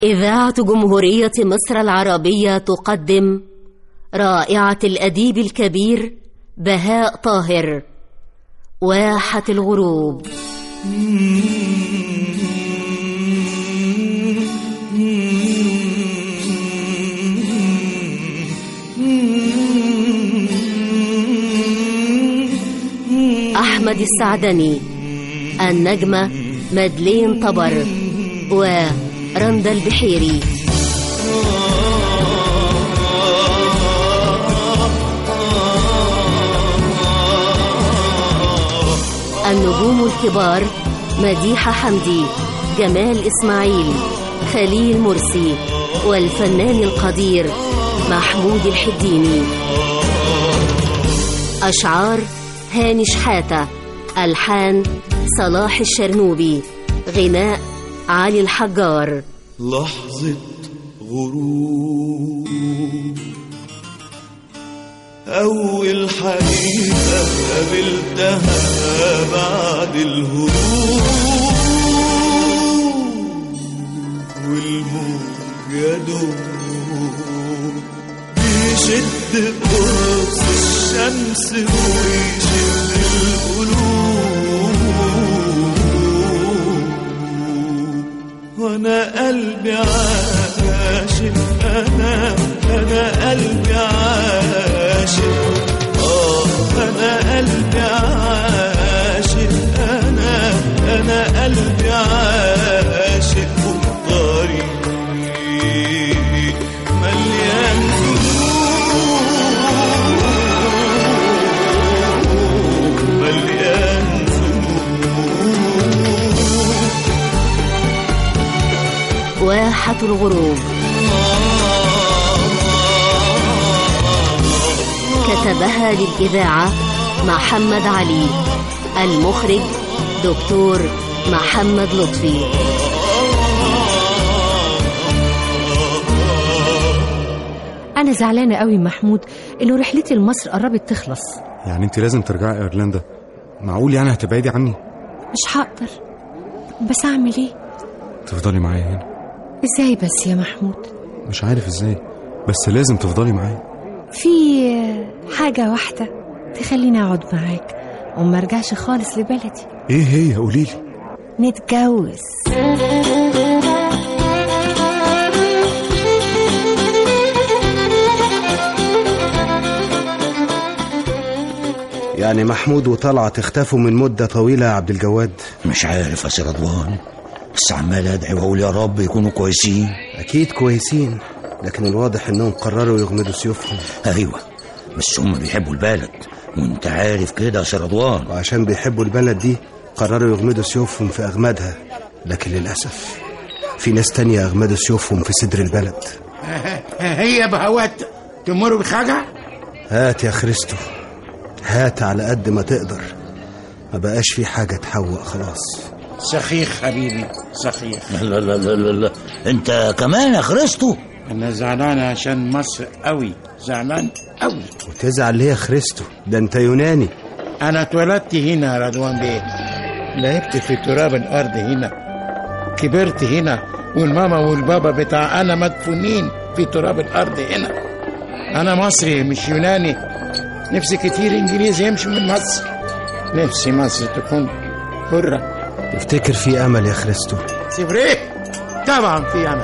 إذاعة جمهورية مصر العربية تقدم رائعة الأديب الكبير بهاء طاهر، واحة الغروب. أحمد السعدني، النجمة مدلين طبر ورندا البحيري. النجوم الكبار مديحة حمدي، جمال إسماعيل، خليل مرسي، والفنان القدير محمود الحديني. أشعار هاني شحاتة، ألحان صلاح الشرنوبي، غناء علي الحجار. لحظة غروب، أول حبيبة قابلتها بعد الهروب، والموج يدوب بيشد قرص الشمس ويشد القلوب، وانا قلبي عاشق، انا قلبي عاشق، انا قلبي عاشق، انا قلبي عاشق، والطريق مليان ذنوب، مليان ذنوب. واحة الغروب كتبها للإذاعة محمد علي، المخرج دكتور محمد لطفي. أنا زعلانة قوي محمود إنه رحلتي لمصر قربت تخلص. يعني أنت لازم ترجعي أيرلندا؟ معقول يعني هتبعدي عني؟ مش هقدر، بس أعمل إيه؟ تفضلي معايا هنا. إزاي بس يا محمود؟ مش عارف إزاي، بس لازم تفضلي معايا. في حاجة واحدة تخليني أقعد معاك وما أرجعش خالص لبلدي. إيه هي؟ قوليلي. نتجوز. يعني محمود وطلعت اختفوا من مدة طويلة يا عبد الجواد؟ مش عارف يا سي رضوان، بس عمال ادعي واقول يا رب يكونوا كويسين. اكيد كويسين، لكن الواضح انهم قرروا يغمدوا سيوفهم. ايوه، بس هم بيحبوا البلد وانت عارف كده يا سي رضوان، وعشان بيحبوا البلد دي قرروا يغمدوا سيوفهم في اغمادها، لكن للاسف في ناس تانية اغمدوا سيوفهم في صدر البلد. هي بهوات تمر بحاجة؟ هات يا خريستو، هات على قد ما تقدر، ما بقاش في حاجة تحوق خلاص. سخيخ حبيبي سخيخ. لا لا لا لا لا، انت كمان يا خريستو؟ انا زعلان عشان مصر قوي، زعلان قوي. وتزعل ليه يا خريستو؟ ده انت يوناني. انا اتولدت هنا يا رضوان بيه، لعبت في تراب الارض هنا، كبرت هنا، والماما والبابا بتاع انا مدفونين في تراب الارض هنا. انا مصري مش يوناني. نفسي كتير انجليزي يمشي من مصر، نفسي مصر تكون حرة. تفتكر في امل يا خريستو؟ سيبريه، طبعا في امل.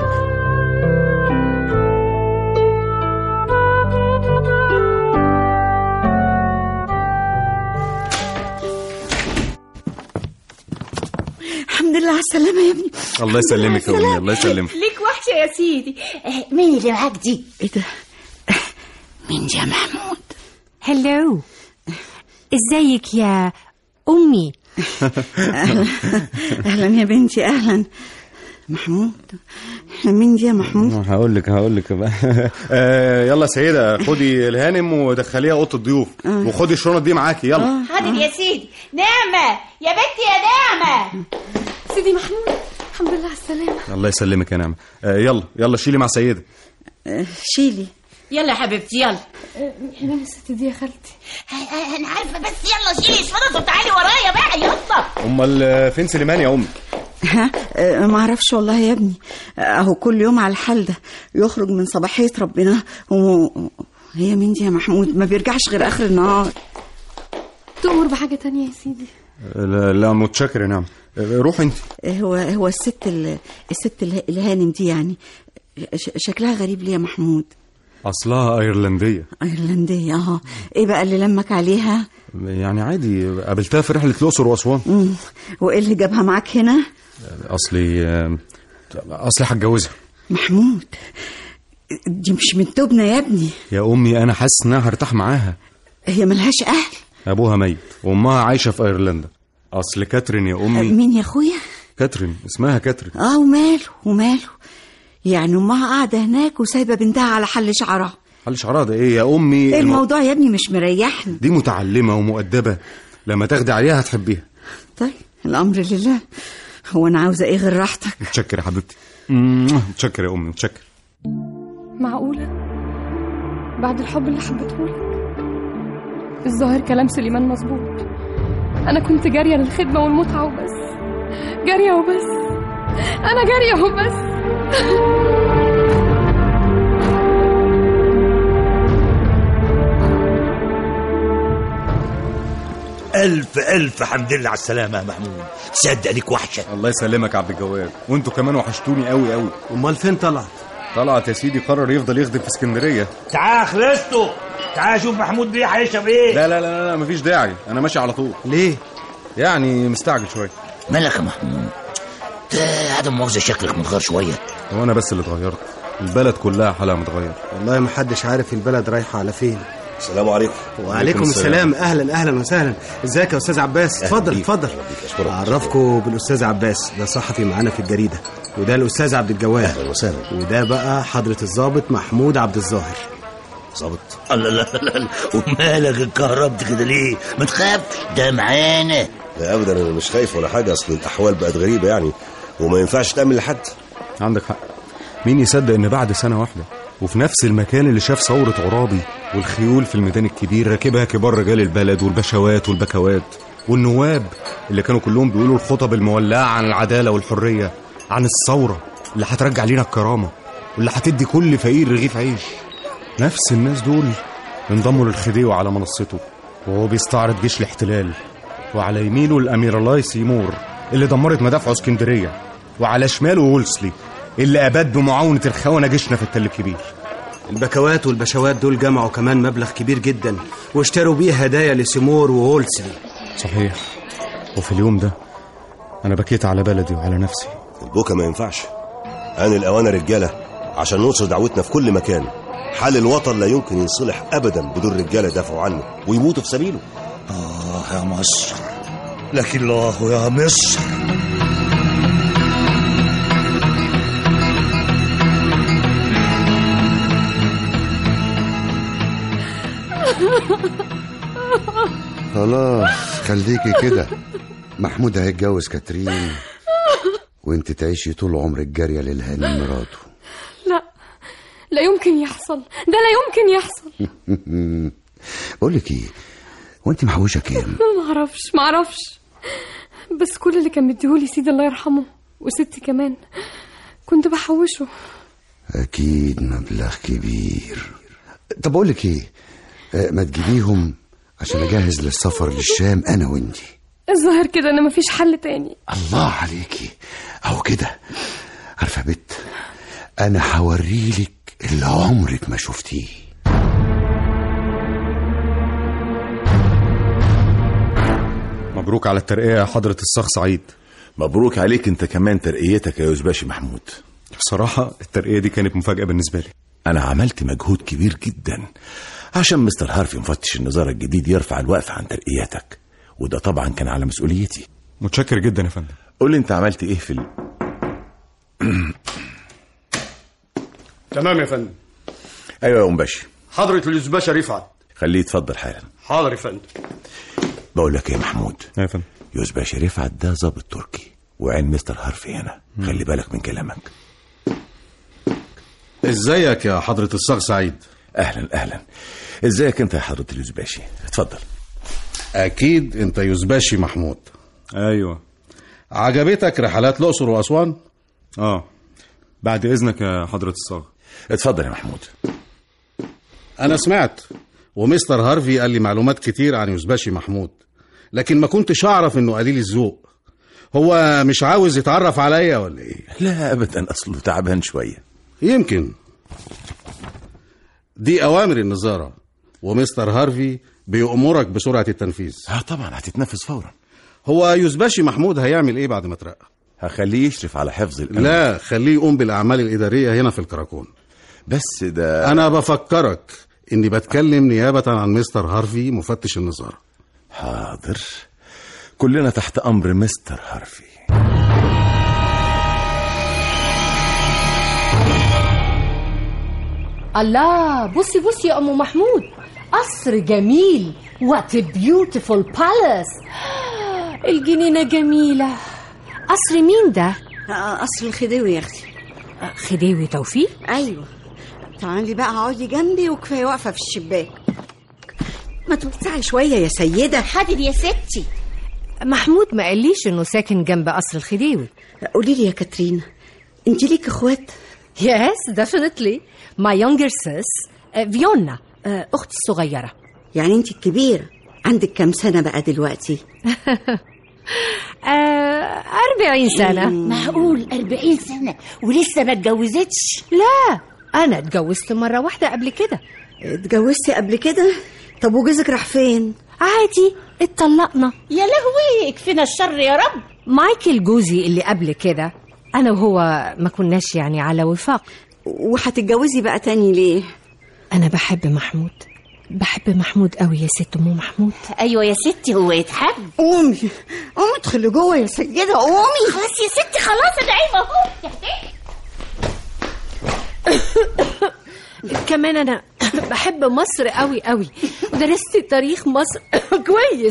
الحمد لله على السلامة يا ابني. الله يسلمك يا أمي، الله يسلمك. ليك وحشة يا سيدي. مين اللي معاك دي؟ ايه ده؟ مين دي يا محمود؟ هلو، ازيك يا أمي؟ أهلا يا بنتي، أهلا. محمود، مين دي يا محمود؟ هقول لك بقى. يلا سيدة، خدي الهانم ودخليها اوضه الضيوف، وخدي الشنط دي معاكي. يلا حاضر يا سيدي. نعمة يا بنتي، يا نعمة. سيدي محمود، الحمد لله على السلامة. الله يسلمك يا نعمة. يلا شيلي مع سيدة. شيلي. يلا يا حبيبتي يلا. حنان الست دي يا خالتي. انا عارفه، بس يلا شيلي الشنط وتعالي ورايا بقى. يلا. امال فين سليمان يا امي؟ ها ما اعرفش والله يا ابني، اهو كل يوم على الحال ده، يخرج من صباحية ربنا هي مين دي يا محمود؟ ما بيرجعش غير اخر النهار. تأمر بحاجة تانية يا سيدي؟ لا متشكر يا نعم. روح انت. هو الست الهانم دي يعني شكلها غريب ليه يا محمود؟ اصلها ايرلنديه. ايرلنديه ايه بقى اللي لمك عليها؟ يعني عادي، قابلتها في رحله الاقصر واسوان. وايه اللي جابها معاك هنا؟ اصلي هتجوزها. محمود دي مش من توبنا يا ابني. يا امي انا حاسس انها هرتاح معاها. هي ملهاش اهل؟ ابوها ميت وامها عايشه في ايرلندا. اصل كاترين يا امي. مين يا اخويا؟ كاترين، اسمها كاترين. وماله يعني امها قاعده هناك وسايبه بنتها على حل شعرها. حل شعرها ده ايه يا امي؟ الموضوع يا ابني مش مريحني. دي متعلمه ومؤدبه، لما تاخدي عليها هتحبيها. طيب الامر لله، هو انا عاوزه ايه غير راحتك؟ متشكر يا حبيبتي. متشكر يا امي، متشكر. معقوله بعد الحب اللي حبيتهولك؟ الظاهر كلام سليمان مظبوط، انا كنت جاريه للخدمه والمتعه وبس، جاريه وبس، انا جاريه وبس. ألف حمد لله على السلامة يا محمود، تصدق ليك وحشة. الله يسلمك يا عبد الجواد، وانتوا كمان وحشتوني قوي قوي. امال فين طلعت يا سيدي قرر يفضل يخدم في اسكندرية. تعال خلصتوا، تعال شوف محمود بيه هيشرب ايه. لا مفيش داعي، انا ماشي على طول. ليه؟ يعني مستعجل شوية. مالك يا محمود؟ عدم مؤاخذة شكلك متغير شوية. هو انا بس اللي اتغيرت؟ البلد كلها حالها متغير. والله محدش عارف البلد رايحة على فين. السلام عليكم. وعليكم السلام. اهلا وسهلا. ازيك يا استاذ عباس؟ اتفضل. اعرفكم بالاستاذ عباس، ده صحفي معانا في الجريده، وده الاستاذ عبد الجواد. اهلا وسهلا. وده بقى حضره الضابط محمود عبد الظاهر. ضابط؟ لا ومالك اتكهربت كده ليه؟ ما تخافش، ده معانا. لا ابدا، انا مش خايف ولا حاجه، اصل الاحوال بقت غريبه يعني، وما ينفعش تامن لحد. عندك حق. مين يصدق ان بعد سنه واحده وفي نفس المكان اللي شاف ثورة عرابي والخيول في الميدان الكبير راكبها كبار رجال البلد والبشوات والبكوات والنواب اللي كانوا كلهم بيقولوا الخطب المولعة عن العدالة والحرية، عن الثورة اللي هترجع لنا الكرامة واللي هتدي كل فقير رغيف عيش، نفس الناس دول انضموا للخديوي على منصته وهو بيستعرض جيش الاحتلال، وعلى يمينه الأمير الله سيمور اللي دمرت مدافع اسكندرية، وعلى شماله وولسلي اللي أباد بمعاونة الخونة جيشنا في التل الكبير. البكوات والبشوات دول جمعوا كمان مبلغ كبير جدا واشتروا بيه هدايا لسيمور وولسلي. صحيح. وفي اليوم ده أنا بكيت على بلدي وعلى نفسي. البكا ما ينفعش، آن الأوان رجالة عشان ننصر دعوتنا في كل مكان. حال الوطن لا يمكن ينصلح أبدا بدون رجالة دافعوا عنه ويموتوا في سبيله. يا مصر، لكن الله يا مصر. خلاص خليكي كده، محمود هيتجوز كاترين وانت تعيشي طول عمرك جارية للهانم مراته. لا يمكن يحصل، ده لا يمكن يحصل. بقولك ايه، وانت محوشة كام؟ ما اعرفش، بس كل اللي كان مديهولي سيدي الله يرحمه وستي كمان كنت بحوشه. اكيد مبلغ كبير. طب بقولك ايه، ما تجيبيهم عشان اجهز للسفر للشام انا وانتي. الظاهر كده انا مفيش حل تاني. الله عليكي، اهو كده. عارفه يا بت، انا هوريلك اللي عمرك ما شفتيه. مبروك على الترقية يا حضرة الصاغ سعيد. مبروك عليك انت كمان ترقيتك يا يوزباشي محمود. بصراحة الترقية دي كانت مفاجأة بالنسبة لي. انا عملت مجهود كبير جدا عشان مستر هارفي مفتش النظارة الجديد يرفع الوقف عن ترقياتك، وده طبعا كان على مسؤوليتي. متشكر جدا يا فندم. قول لي انت عملت ايه في تمام يا فندم. ايوه يا مباشي. حضرة اليوزباشا رفعت. خليه يتفضل حالا. حاضر يا فندم. بقول لك يا محمود. يا فندم. يوزباشا رفعت ده ضابط تركي وعين مستر هارفي هنا. خلي بالك من كلامك. ازيك يا حضرة الصاغ سعيد؟ اهلا. ازيك انت يا حضرة اليوزباشي؟ اتفضل. اكيد انت يوزباشي محمود. ايوه عجبتك رحلات الأقصر وأسوان؟ بعد إذنك يا حضرة الصاغ. اتفضل يا محمود. أنا سمعت ومستر هارفي قال لي معلومات كتير عن يوزباشي محمود، لكن ما كنتش أعرف إنه قليل الذوق. هو مش عاوز يتعرف عليا ولا إيه؟ لا أبدا، أصله تعبان شوية. يمكن. دي أوامر النظارة، ومستر هارفي بيأمرك بسرعة التنفيذ. طبعا هتتنفذ فورا. هو يوزباشي محمود هيعمل إيه بعد ما ترقى؟ هخليه يشرف على حفظ الأمن. لا، خليه يقوم بالأعمال الإدارية هنا في الكراكون. بس ده أنا بفكرك إني بتكلم نيابة عن مستر هارفي مفتش النظارة. حاضر، كلنا تحت أمر مستر هارفي. الله، بصي يا أم محمود، قصر جميل. What a beautiful palace. الجنينة جميلة. قصر مين ده؟ قصر الخديوي يا أختي. خديوي توفيق؟ أيوة. تعالي بقى اقعدي جنبي وكفاية واقفة في الشباك. ما توسعي شوية يا سيدة. حاضر يا ستي. محمود ما قاليش إنه ساكن جنب قصر الخديوي. قولي لي يا كاترينا، أنت ليك إخوات؟ Yes, definitely. My younger sis, فيونا، أختي الصغيرة. يعني أنت الكبيرة. عندك كم سنة بقى دلوقتي؟ 40 سنة. معقول 40 سنة ولسه ما اتجوزتش؟ لا، أنا اتجوزت مرة واحدة قبل كده. اتجوزتي قبل كده؟ طب وجوزك راح فين؟ عادي، اتطلقنا. يا لهوي، اكفينا الشر يا رب. مايكل جوزي اللي قبل كده، أنا وهو ما كناش يعني على وفاق. وهتتجوزي بقى تاني ليه؟ أنا بحب محمود قوي يا ست أم محمود. أيوة يا ستي، هو يتحب. قومي ادخلي جوه يا سيدة، قومي. خلاص يا ستي، خلاص أنا عيب أهو. كمان أنا بحب مصر قوي قوي، ودرست تاريخ مصر كويس.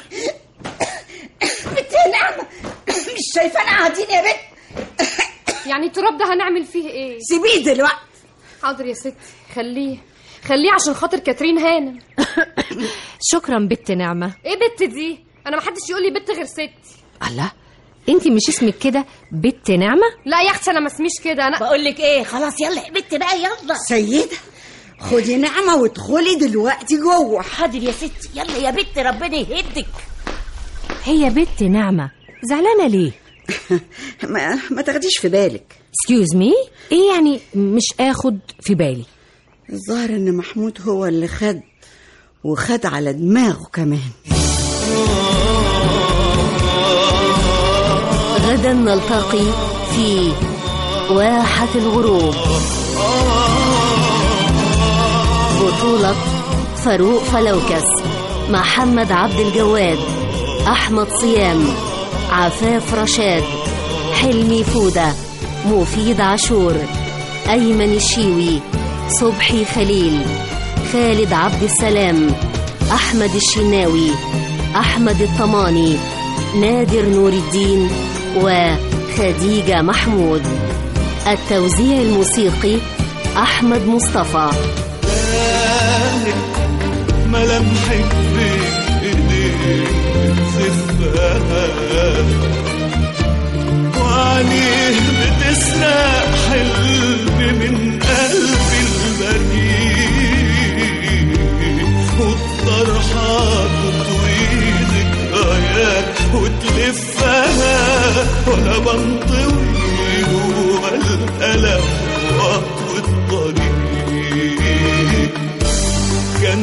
بنت نعمة، مش شايفانا قاعدين يا بنت؟ يعني التراب ده هنعمل فيه ايه؟ سيبيه دلوقتي. حاضر يا ستي، خليه عشان خاطر كاترين هانم. شكرا بنت نعمة. ايه بنت دي؟ انا محدش يقول لي بنت غير ستي. الله، انتي مش اسمك كده بنت نعمة؟ لا يا اختي، انا ما اسميش كده. انا بقول لك ايه، خلاص يلا يا بنت بقى، يلا. سيدة، خدي نعمة وادخلي دلوقتي جوه. حاضر يا ستي، يلا يا بنت، ربنا يهدك. هي بنت نعمة زعلانة ليه؟ ما تاخديش في بالك. excuse me، ايه يعني مش اخد في بالي؟ الظاهر ان محمود هو اللي خد على دماغه كمان. غدا نلتقي في واحة الغروب. بطولة فاروق فلوكس، محمد عبد الجواد، أحمد صيام، عفاف رشاد، حلمي فودة، مفيد عاشور، أيمن الشيوي، صبحي خليل، خالد عبد السلام، أحمد الشناوي، أحمد الطماني، نادر نور الدين، وخديجة محمود. التوزيع الموسيقي أحمد مصطفى. ملامحك بإيديك زفاها، وعليه بتسرق حلم من قلبي البريء، والطرحة تطوي ذكريات وتلفها، وأنا بنطوي جوا الألم وأطوي الطريق. كان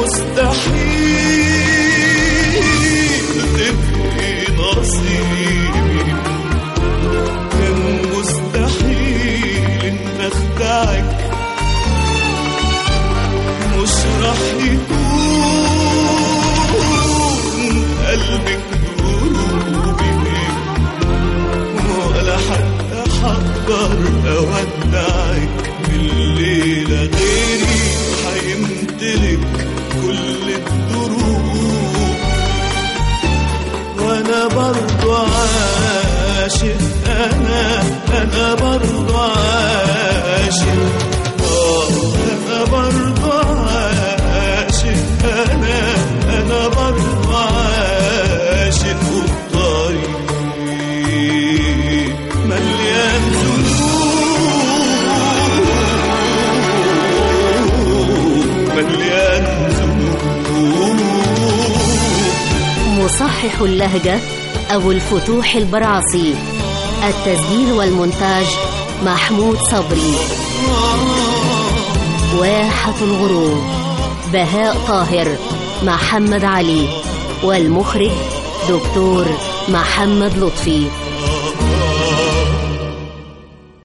مستحيل تبقي نصيبي، كان مستحيل إن أخدعك، مش راح يكون قلبك دروبي، ولا حتى حقدر أودعك بالليلة غيري هيمتلك كل الدروب. وانا برضو عاشق، انا برضو عاشق، انا برضو عاشق. مصحح اللهجة أبو الفتوح البرعصي. التسجيل والمونتاج محمود صبري. واحة الغروب بهاء طاهر، محمد علي، والمخرج دكتور محمد لطفي.